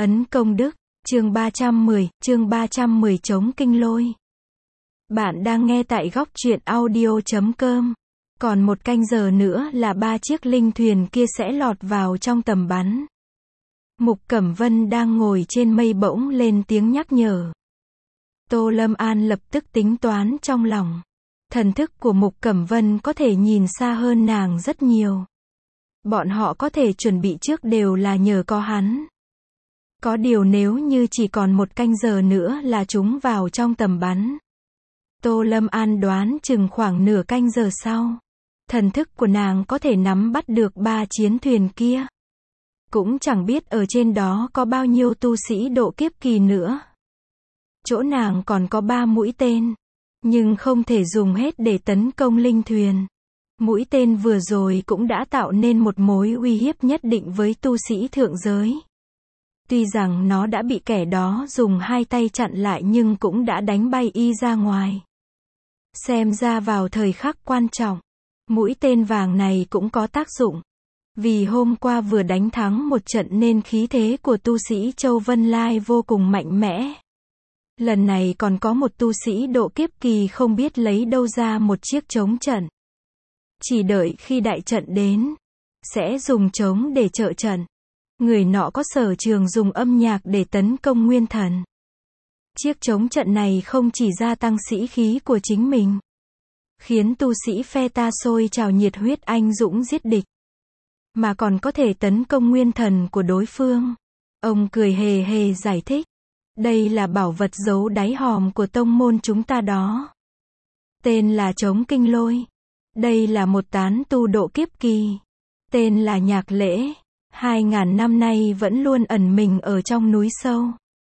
Ấn công đức, chương 310 chống kinh lôi. Bạn đang nghe tại góc truyện audio.com. Còn một canh giờ nữa là 3 chiếc linh thuyền kia sẽ lọt vào trong tầm bắn. Mục Cẩm Vân đang ngồi trên mây bỗng lên tiếng nhắc nhở. Tô Lâm An lập tức tính toán trong lòng. Thần thức của Mục Cẩm Vân có thể nhìn xa hơn nàng rất nhiều. Bọn họ có thể chuẩn bị trước đều là nhờ có hắn. Có điều nếu như chỉ còn một canh giờ nữa là chúng vào trong tầm bắn. Tô Lâm An đoán chừng khoảng nửa canh giờ sau, thần thức của nàng có thể nắm bắt được 3 chiến thuyền kia. Cũng chẳng biết ở trên đó có bao nhiêu tu sĩ độ kiếp kỳ nữa. Chỗ nàng còn có 3 mũi tên, nhưng không thể dùng hết để tấn công linh thuyền. Mũi tên vừa rồi cũng đã tạo nên một mối uy hiếp nhất định với tu sĩ thượng giới. Tuy rằng nó đã bị kẻ đó dùng 2 tay chặn lại nhưng cũng đã đánh bay y ra ngoài. Xem ra vào thời khắc quan trọng, mũi tên vàng này cũng có tác dụng. Vì hôm qua vừa đánh thắng một trận nên khí thế của tu sĩ Châu Vân Lai vô cùng mạnh mẽ. Lần này còn có một tu sĩ độ kiếp kỳ không biết lấy đâu ra một chiếc trống trận. Chỉ đợi khi đại trận đến, sẽ dùng trống để trợ trận. Người nọ có sở trường dùng âm nhạc để tấn công nguyên thần. Chiếc trống trận này không chỉ gia tăng sĩ khí của chính mình, khiến tu sĩ phe ta sôi trào nhiệt huyết anh dũng giết địch, mà còn có thể tấn công nguyên thần của đối phương. Ông cười hề hề giải thích. Đây là bảo vật giấu đáy hòm của tông môn chúng ta đó. Tên là Chống Kinh Lôi. Đây là một tán tu độ kiếp kỳ. Tên là Nhạc Lễ. 2000 năm nay vẫn luôn ẩn mình ở trong núi sâu.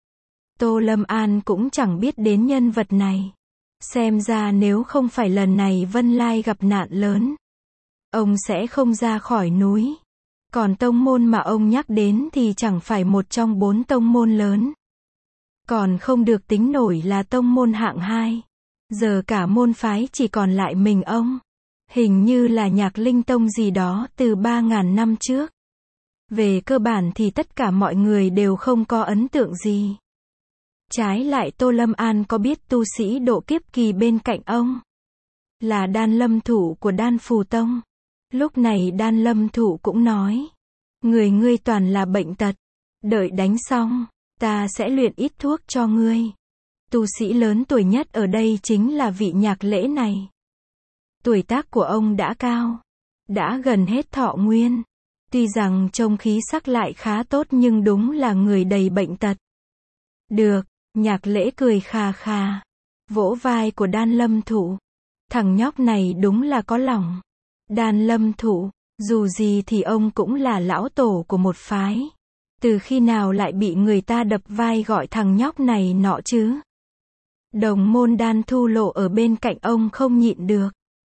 Tô Lâm An cũng chẳng biết đến nhân vật này. Xem ra nếu không phải lần này Vân Lai gặp nạn lớn, ông sẽ không ra khỏi núi. Còn tông môn mà ông nhắc đến thì chẳng phải một trong 4 tông môn lớn. Còn không được tính nổi là tông môn hạng 2. Giờ cả môn phái chỉ còn lại mình ông. Hình như là Nhạc Linh Tông gì đó từ 3000 năm trước. Về cơ bản thì tất cả mọi người đều không có ấn tượng gì. Trái lại Tô Lâm An có biết tu sĩ độ kiếp kỳ bên cạnh ông là Đan Lâm Thụ của Đan Phù Tông. Lúc này Đan Lâm Thụ cũng nói, người ngươi toàn là bệnh tật. Đợi đánh xong, ta sẽ luyện ít thuốc cho ngươi. Tu sĩ lớn tuổi nhất ở đây chính là vị Nhạc Lễ này. Tuổi tác của ông đã cao, đã gần hết thọ nguyên. Tuy rằng trông khí sắc lại khá tốt nhưng đúng là người đầy bệnh tật. Được, Nhạc Lễ cười khà khà, vỗ vai của Đan Lâm Thụ. Thằng nhóc này đúng là có lòng. Đan Lâm Thụ, dù gì thì ông cũng là lão tổ của một phái. Từ khi nào lại bị người ta đập vai gọi thằng nhóc này nọ chứ? Đồng môn Đan Thu Lộ ở bên cạnh ông không nhịn được,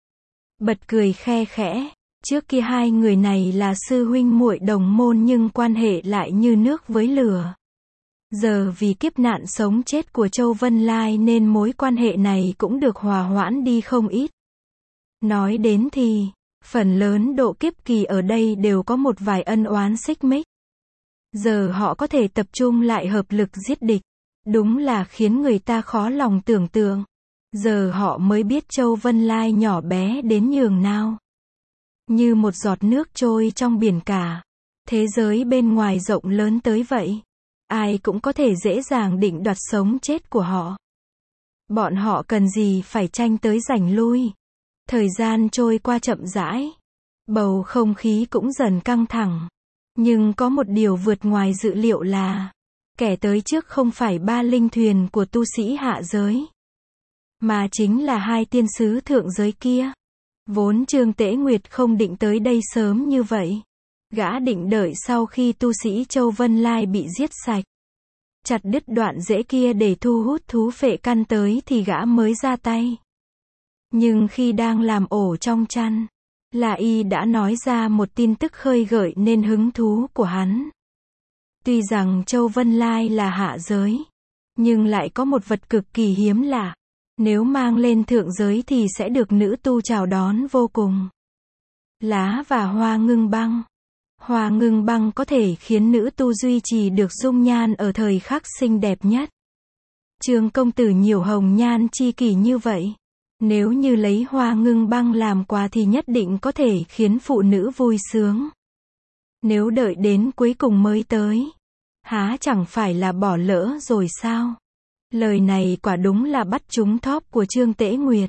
bật cười khe khẽ. Trước kia hai người này là sư huynh muội đồng môn nhưng quan hệ lại như nước với lửa. Giờ vì kiếp nạn sống chết của Châu Vân Lai nên mối quan hệ này cũng được hòa hoãn đi không ít. Nói đến thì, phần lớn độ kiếp kỳ ở đây đều có một vài ân oán xích mích. Giờ họ có thể tập trung lại hợp lực giết địch. Đúng là khiến người ta khó lòng tưởng tượng. Giờ họ mới biết Châu Vân Lai nhỏ bé đến nhường nào. Như một giọt nước trôi trong biển cả. Thế giới bên ngoài rộng lớn tới vậy. Ai cũng có thể dễ dàng định đoạt sống chết của họ. Bọn họ cần gì phải tranh tới giành lui. Thời gian trôi qua chậm rãi. Bầu không khí cũng dần căng thẳng. Nhưng có một điều vượt ngoài dự liệu là kẻ tới trước không phải 3 linh thuyền của tu sĩ hạ giới, mà chính là 2 tiên sứ thượng giới kia. Vốn Trương Tế Nguyệt không định tới đây sớm như vậy. Gã định đợi sau khi tu sĩ Châu Vân Lai bị giết sạch, chặt đứt đoạn rễ kia để thu hút thú phệ căn tới thì gã mới ra tay. Nhưng khi đang làm ổ trong chăn, là y đã nói ra một tin tức khơi gợi nên hứng thú của hắn. Tuy rằng Châu Vân Lai là hạ giới, nhưng lại có một vật cực kỳ hiếm lạ. Nếu mang lên thượng giới thì sẽ được nữ tu chào đón vô cùng. Lá và hoa ngưng băng. Hoa ngưng băng có thể khiến nữ tu duy trì được dung nhan ở thời khắc xinh đẹp nhất. Trương công tử nhiều hồng nhan chi kỷ như vậy. Nếu như lấy hoa ngưng băng làm quà thì nhất định có thể khiến phụ nữ vui sướng. Nếu đợi đến cuối cùng mới tới, há chẳng phải là bỏ lỡ rồi sao? Lời này quả đúng là bắt trúng thóp của Trương Tễ Nguyệt.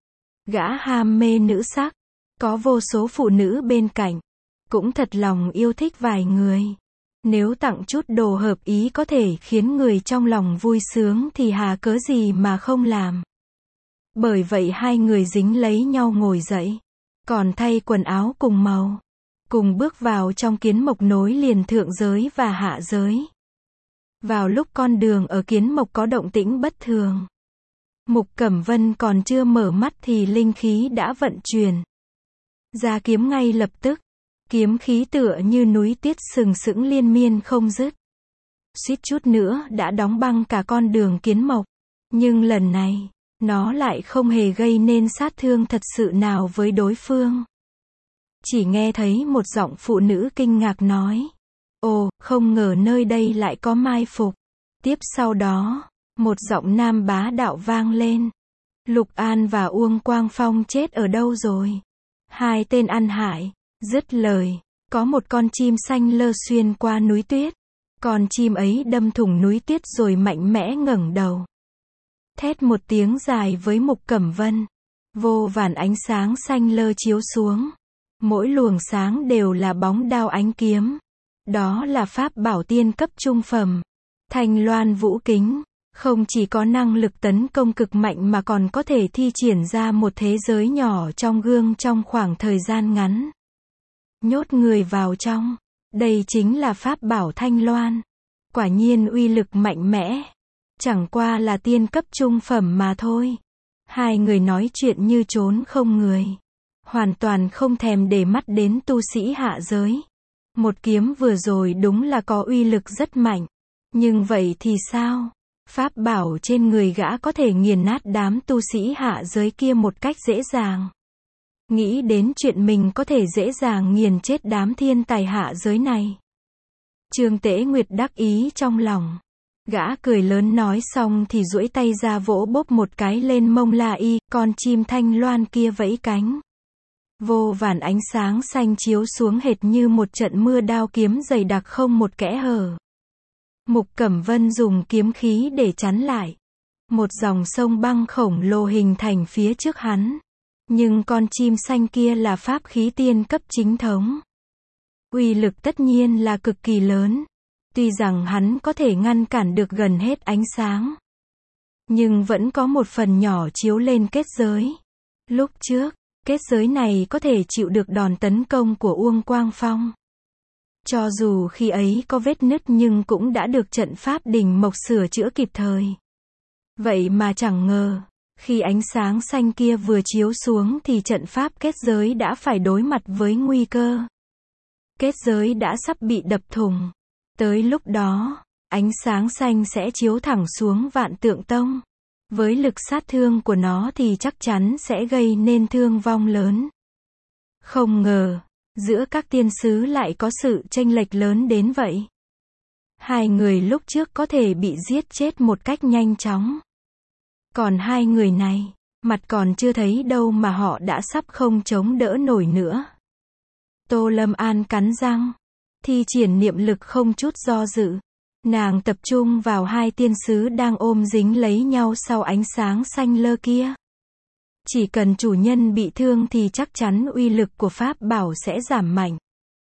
Gã ham mê nữ sắc, có vô số phụ nữ bên cạnh, cũng thật lòng yêu thích vài người. Nếu tặng chút đồ hợp ý có thể khiến người trong lòng vui sướng thì hà cớ gì mà không làm. Bởi vậy hai người dính lấy nhau ngồi dậy, còn thay quần áo cùng màu, cùng bước vào trong kiến mộc nối liền thượng giới và hạ giới. Vào lúc con đường ở kiến mộc có động tĩnh bất thường, Mục Cẩm Vân còn chưa mở mắt thì linh khí đã vận chuyển ra kiếm ngay lập tức. Kiếm khí tựa như núi tuyết sừng sững liên miên không dứt. Suýt chút nữa đã đóng băng cả con đường kiến mộc. Nhưng lần này, nó lại không hề gây nên sát thương thật sự nào với đối phương. Chỉ nghe thấy một giọng phụ nữ kinh ngạc nói: "Ồ, không ngờ nơi đây lại có mai phục." Tiếp sau đó, một giọng nam bá đạo vang lên: "Lục An và Uông Quang Phong chết ở đâu rồi? Hai tên ăn hại." Dứt lời, có một con chim xanh lơ xuyên qua núi tuyết. Con chim ấy đâm thủng núi tuyết rồi mạnh mẽ ngẩng đầu, thét một tiếng dài với Mục Cẩm Vân. Vô vàn ánh sáng xanh lơ chiếu xuống. Mỗi luồng sáng đều là bóng đao ánh kiếm. Đó là pháp bảo tiên cấp trung phẩm. Thanh Loan Vũ Kính. Không chỉ có năng lực tấn công cực mạnh mà còn có thể thi triển ra một thế giới nhỏ trong gương trong khoảng thời gian ngắn. Nhốt người vào trong. Đây chính là pháp bảo Thanh Loan. Quả nhiên uy lực mạnh mẽ. Chẳng qua là tiên cấp trung phẩm mà thôi. Hai người nói chuyện như trốn không người. Hoàn toàn không thèm để mắt đến tu sĩ hạ giới. Một kiếm vừa rồi đúng là có uy lực rất mạnh. Nhưng vậy thì sao? Pháp bảo trên người gã có thể nghiền nát đám tu sĩ hạ giới kia một cách dễ dàng. Nghĩ đến chuyện mình có thể dễ dàng nghiền chết đám thiên tài hạ giới này, Trương Tễ Nguyệt đắc ý trong lòng. Gã cười lớn nói xong thì duỗi tay ra vỗ bốp một cái lên mông La Y, con chim Thanh Loan kia vẫy cánh. Vô vàn ánh sáng xanh chiếu xuống hệt như một trận mưa đao kiếm dày đặc không một kẽ hở. Mục Cẩm Vân dùng kiếm khí để chắn lại. Một dòng sông băng khổng lồ hình thành phía trước hắn. Nhưng con chim xanh kia là pháp khí tiên cấp chính thống. Uy lực tất nhiên là cực kỳ lớn. Tuy rằng hắn có thể ngăn cản được gần hết ánh sáng, nhưng vẫn có một phần nhỏ chiếu lên kết giới. Lúc trước, kết giới này có thể chịu được đòn tấn công của Uông Quang Phong. Cho dù khi ấy có vết nứt nhưng cũng đã được trận pháp Đình Mộc sửa chữa kịp thời. Vậy mà chẳng ngờ, khi ánh sáng xanh kia vừa chiếu xuống thì trận pháp kết giới đã phải đối mặt với nguy cơ. Kết giới đã sắp bị đập thủng. Tới lúc đó, ánh sáng xanh sẽ chiếu thẳng xuống Vạn Tượng Tông. Với lực sát thương của nó thì chắc chắn sẽ gây nên thương vong lớn. Không ngờ, giữa các tiên sứ lại có sự chênh lệch lớn đến vậy. Hai người lúc trước có thể bị giết chết một cách nhanh chóng. Còn hai người này, mặt còn chưa thấy đâu mà họ đã sắp không chống đỡ nổi nữa. Tô Lâm An cắn răng, thi triển niệm lực không chút do dự. Nàng tập trung vào hai tiên sứ đang ôm dính lấy nhau sau ánh sáng xanh lơ kia. Chỉ cần chủ nhân bị thương thì chắc chắn uy lực của pháp bảo sẽ giảm mạnh.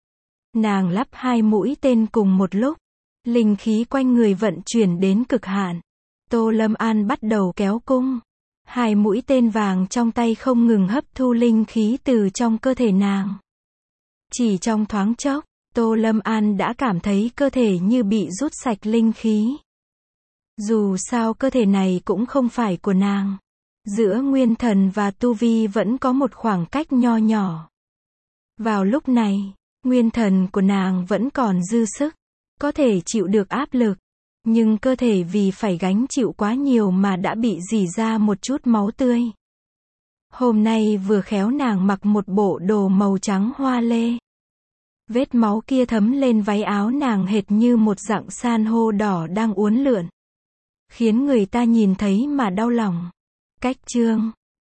Nàng lắp hai mũi tên cùng một lúc. Linh khí quanh người vận chuyển đến cực hạn. Tô Lâm An bắt đầu kéo cung. Hai mũi tên vàng trong tay không ngừng hấp thu linh khí từ trong cơ thể nàng. Chỉ trong thoáng chốc, Tô Lâm An đã cảm thấy cơ thể như bị rút sạch linh khí. Dù sao cơ thể này cũng không phải của nàng. Giữa nguyên thần và tu vi vẫn có một khoảng cách nho nhỏ. Vào lúc này, nguyên thần của nàng vẫn còn dư sức, có thể chịu được áp lực. Nhưng cơ thể vì phải gánh chịu quá nhiều mà đã bị rỉ ra một chút máu tươi. Hôm nay vừa khéo nàng mặc một bộ đồ màu trắng hoa lê. Vết máu kia thấm lên váy áo nàng hệt như một dặng san hô đỏ đang uốn lượn, khiến người ta nhìn thấy mà đau lòng. Cách chương